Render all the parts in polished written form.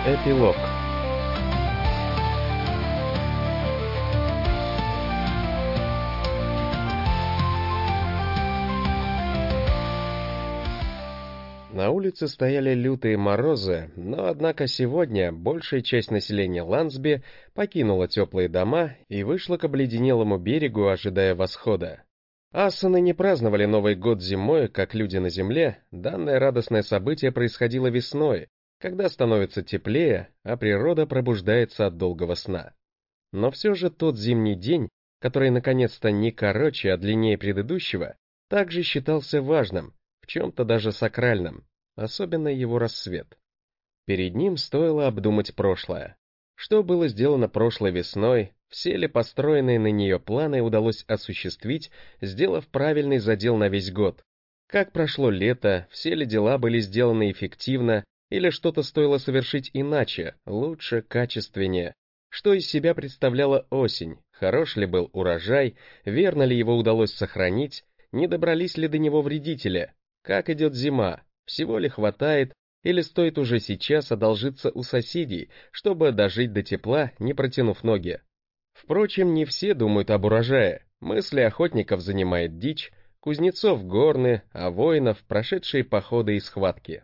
Эпилог. На улице стояли лютые морозы, но однако сегодня большая часть населения Лансби покинула теплые дома и вышла к обледенелому берегу, ожидая восхода. Ассаны не праздновали Новый год зимой, как люди на земле. Данное радостное событие происходило весной, когда становится теплее, а природа пробуждается от долгого сна. Но все же тот зимний день, который наконец-то не короче, а длиннее предыдущего, также считался важным, в чем-то даже сакральным, особенно его рассвет. Перед ним стоило обдумать прошлое. Что было сделано прошлой весной, все ли построенные на нее планы удалось осуществить, сделав правильный задел на весь год? Как прошло лето, все ли дела были сделаны эффективно, или что-то стоило совершить иначе, лучше, качественнее? Что из себя представляла осень, хорош ли был урожай, верно ли его удалось сохранить, не добрались ли до него вредители? Как идет зима, всего ли хватает, или стоит уже сейчас одолжиться у соседей, чтобы дожить до тепла, не протянув ноги? Впрочем, не все думают об урожае. Мысли охотников занимает дичь, кузнецов горны, а воинов прошедшие походы и схватки.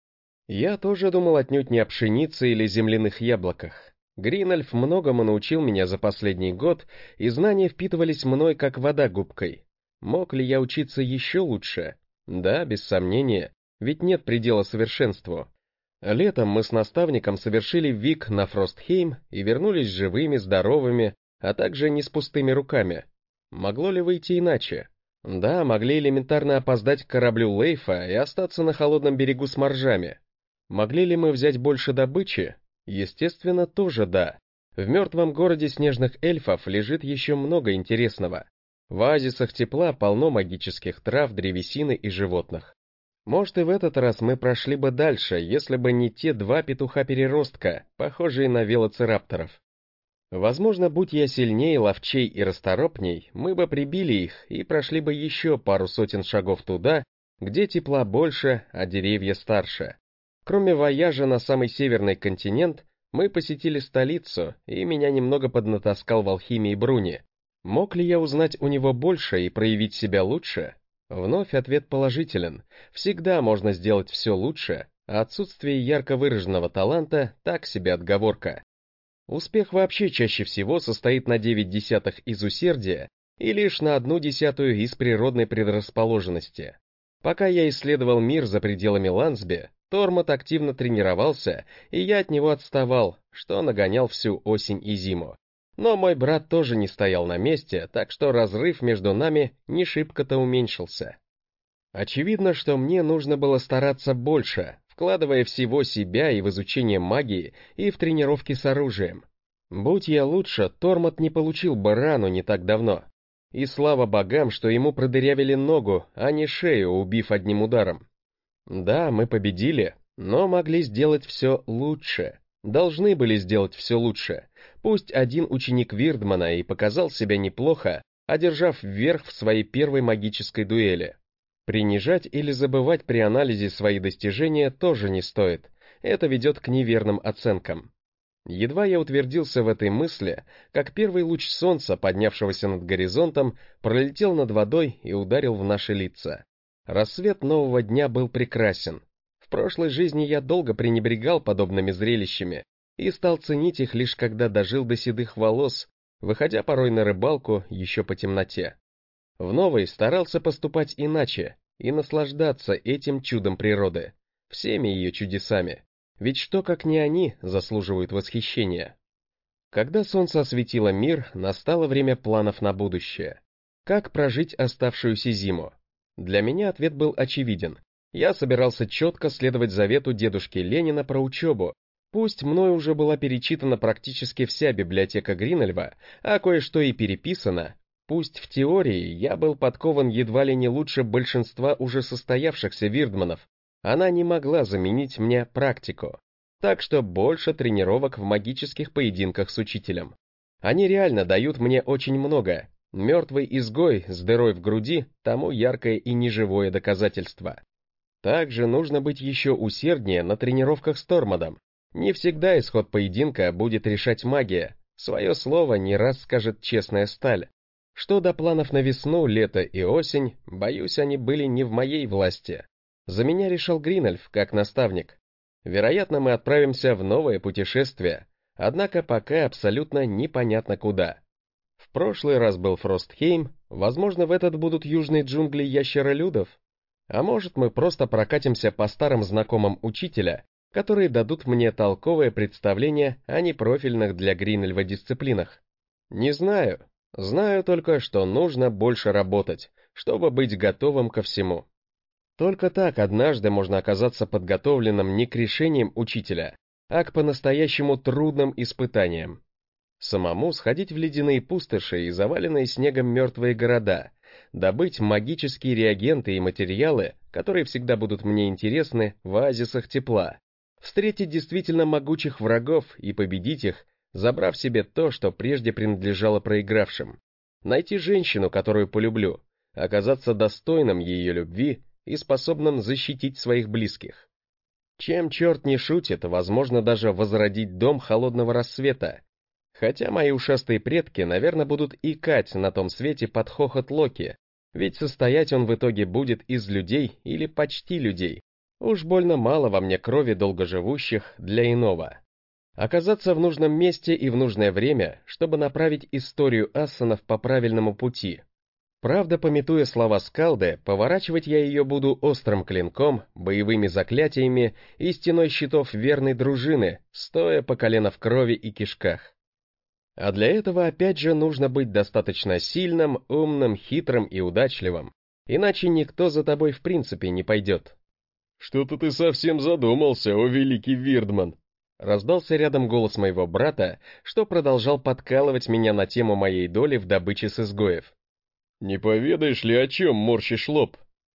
Я тоже думал отнюдь не о пшенице или земляных яблоках. Гринольф многому научил меня за последний год, и знания впитывались мной как вода губкой. Мог ли я учиться еще лучше? Да, без сомнения, ведь нет предела совершенству. Летом мы с наставником совершили вик на Фростхейм и вернулись живыми, здоровыми, а также не с пустыми руками. Могло ли выйти иначе? Да, могли элементарно опоздать к кораблю Лейфа и остаться на холодном берегу с моржами. Могли ли мы взять больше добычи? Естественно, тоже да. В мертвом городе снежных эльфов лежит еще много интересного. В оазисах тепла полно магических трав, древесины и животных. Может, и в этот раз мы прошли бы дальше, если бы не те два петуха-переростка, похожие на велоцирапторов. Возможно, будь я сильнее, ловчей и расторопней, мы бы прибили их и прошли бы еще пару сотен шагов туда, где тепла больше, а деревья старше. Кроме вояжа на самый северный континент, мы посетили столицу, и меня немного поднатаскал в алхимии Бруни. Мог ли я узнать у него больше и проявить себя лучше? Вновь ответ положителен. Всегда можно сделать все лучше, а отсутствие ярко выраженного таланта — так себе отговорка. Успех вообще чаще всего состоит на 0,9 из усердия и лишь на 0,1 из природной предрасположенности. Пока я исследовал мир за пределами Лансби, Тормот активно тренировался, и я от него отставал, что нагонял всю осень и зиму. Но мой брат тоже не стоял на месте, так что разрыв между нами не шибко-то уменьшился. Очевидно, что мне нужно было стараться больше, вкладывая всего себя и в изучение магии, и в тренировки с оружием. Будь я лучше, Тормот не получил бы рану не так давно. И слава богам, что ему продырявили ногу, а не шею, убив одним ударом. Да, мы победили, но могли сделать все лучше. Должны были сделать все лучше. Пусть один ученик Вирдмана и показал себя неплохо, одержав верх в своей первой магической дуэли. Принижать или забывать при анализе свои достижения тоже не стоит. Это ведет к неверным оценкам. Едва я утвердился в этой мысли, как первый луч солнца, поднявшегося над горизонтом, пролетел над водой и ударил в наши лица. Рассвет нового дня был прекрасен. В прошлой жизни я долго пренебрегал подобными зрелищами и стал ценить их лишь когда дожил до седых волос, выходя порой на рыбалку еще по темноте. В новой старался поступать иначе и наслаждаться этим чудом природы, всеми ее чудесами, ведь что, как не они, заслуживают восхищения. Когда солнце осветило мир, настало время планов на будущее. Как прожить оставшуюся зиму? Для меня ответ был очевиден. Я собирался четко следовать завету дедушки Ленина про учебу. Пусть мной уже была перечитана практически вся библиотека Гринольва, а кое-что и переписано, пусть в теории я был подкован едва ли не лучше большинства уже состоявшихся вирдманов, она не могла заменить мне практику. Так что больше тренировок в магических поединках с учителем. Они реально дают мне очень много. Мертвый изгой с дырой в груди — тому яркое и неживое доказательство. Также нужно быть еще усерднее на тренировках с Тормодом. Не всегда исход поединка будет решать магия, свое слово не раз скажет честная сталь. Что до планов на весну, лето и осень, боюсь, они были не в моей власти. За меня решил Гринольф, как наставник. Вероятно, мы отправимся в новое путешествие, однако пока абсолютно непонятно куда. В прошлый раз был Фростхейм, возможно, в этот будут южные джунгли ящеролюдов. А может, мы просто прокатимся по старым знакомым учителя, которые дадут мне толковое представление о непрофильных для Гринельва дисциплинах. Не знаю. Знаю только, что нужно больше работать, чтобы быть готовым ко всему. Только так однажды можно оказаться подготовленным не к решениям учителя, а к по-настоящему трудным испытаниям. Самому сходить в ледяные пустоши и заваленные снегом мертвые города, добыть магические реагенты и материалы, которые всегда будут мне интересны в оазисах тепла, встретить действительно могучих врагов и победить их, забрав себе то, что прежде принадлежало проигравшим. Найти женщину, которую полюблю, оказаться достойным ее любви и способным защитить своих близких. Чем черт не шутит, возможно даже возродить дом холодного рассвета. Хотя мои ушастые предки, наверное, будут икать на том свете под хохот Локи, ведь состоять он в итоге будет из людей или почти людей. Уж больно мало во мне крови долгоживущих для иного. Оказаться в нужном месте и в нужное время, чтобы направить историю ассанов по правильному пути. Правда, памятуя слова Скалды, поворачивать я ее буду острым клинком, боевыми заклятиями и стеной щитов верной дружины, стоя по колено в крови и кишках. А для этого опять же нужно быть достаточно сильным, умным, хитрым и удачливым, иначе никто за тобой в принципе не пойдет. «Что-то ты совсем задумался, о великий Вирдман!» Раздался рядом голос моего брата, что продолжал подкалывать меня на тему моей доли в добыче с изгоев. «Не поведаешь ли, о чем морщишь лоб?»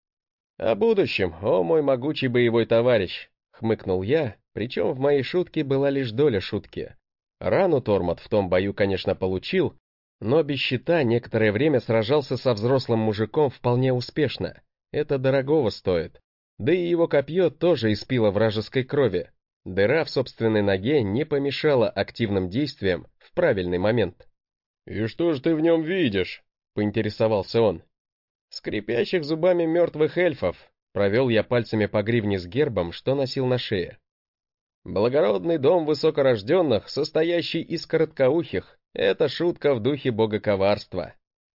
«О будущем, о мой могучий боевой товарищ», — хмыкнул я, причем в моей шутке была лишь доля шутки. Рану Тормот в том бою, конечно, получил, но без щита некоторое время сражался со взрослым мужиком вполне успешно. Это дорогого стоит. Да и его копье тоже испило вражеской крови. Дыра в собственной ноге не помешала активным действиям в правильный момент. «И что же ты в нем видишь?» — поинтересовался он. «Скрипящих зубами мертвых эльфов», — провел я пальцами по гривне с гербом, что носил на шее. «Благородный дом высокорожденных, состоящий из короткоухих, это шутка в духе бога коварства».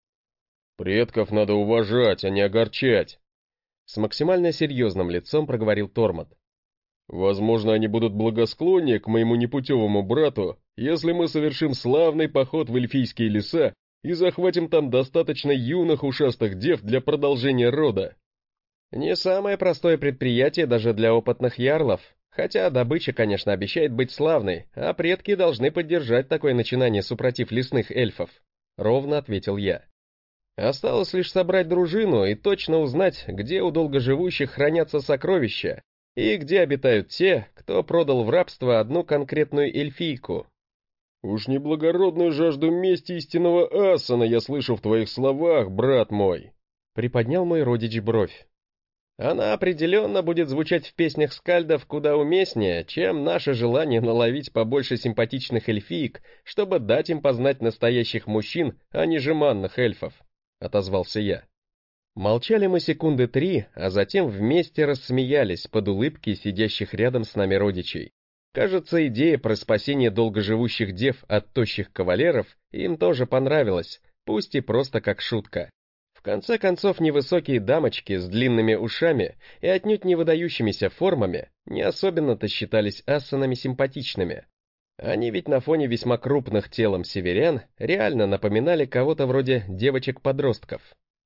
«Предков надо уважать, а не огорчать», — с максимально серьезным лицом проговорил Тормот. «Возможно, они будут благосклоннее к моему непутевому брату, если мы совершим славный поход в эльфийские леса и захватим там достаточно юных ушастых дев для продолжения рода». Не самое простое предприятие даже для опытных ярлов, хотя добыча, конечно, обещает быть славной, а предки должны поддержать такое начинание супротив лесных эльфов, ровно ответил я. Осталось лишь собрать дружину и точно узнать, где у долгоживущих хранятся сокровища, и где обитают те, кто продал в рабство одну конкретную эльфийку. «Уж не благородную жажду мести истинного Ассана я слышу в твоих словах, брат мой», — приподнял мой родич бровь. «Она определенно будет звучать в песнях скальдов куда уместнее, чем наше желание наловить побольше симпатичных эльфиек, чтобы дать им познать настоящих мужчин, а не жеманных эльфов», — отозвался я. Молчали мы секунды 3, а затем вместе рассмеялись под улыбки сидящих рядом с нами родичей. Кажется, идея про спасение долгоживущих дев от тощих кавалеров им тоже понравилась, пусть и просто как шутка. В конце концов, невысокие дамочки с длинными ушами и отнюдь не выдающимися формами не особенно-то считались ассанами симпатичными. Они ведь на фоне весьма крупных телом северян реально напоминали кого-то вроде девочек-подростков.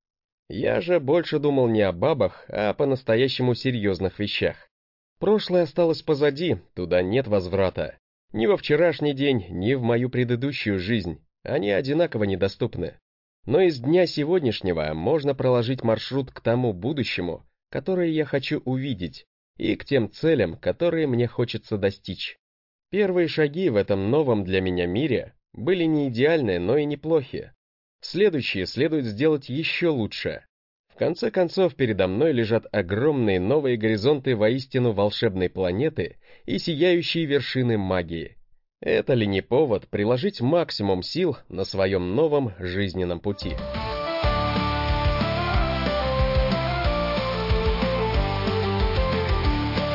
Я же больше думал не о бабах, а о по-настоящему серьезных вещах. Прошлое осталось позади, туда нет возврата. Ни во вчерашний день, ни в мою предыдущую жизнь. Они одинаково недоступны. Но из дня сегодняшнего можно проложить маршрут к тому будущему, которое я хочу увидеть, и к тем целям, которые мне хочется достичь. Первые шаги в этом новом для меня мире были не идеальны, но и неплохи. Следующие следует сделать еще лучше. В конце концов, передо мной лежат огромные новые горизонты воистину волшебной планеты и сияющие вершины магии. Это ли не повод приложить максимум сил на своем новом жизненном пути?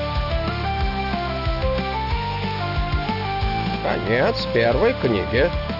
Конец первой книги.